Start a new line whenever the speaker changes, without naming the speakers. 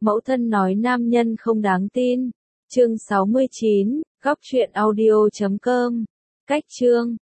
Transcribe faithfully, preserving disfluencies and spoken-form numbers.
Mẫu thân nói nam nhân không đáng tin. Chương sáu mươi chín, góc truyện audio chấm com. Cách chương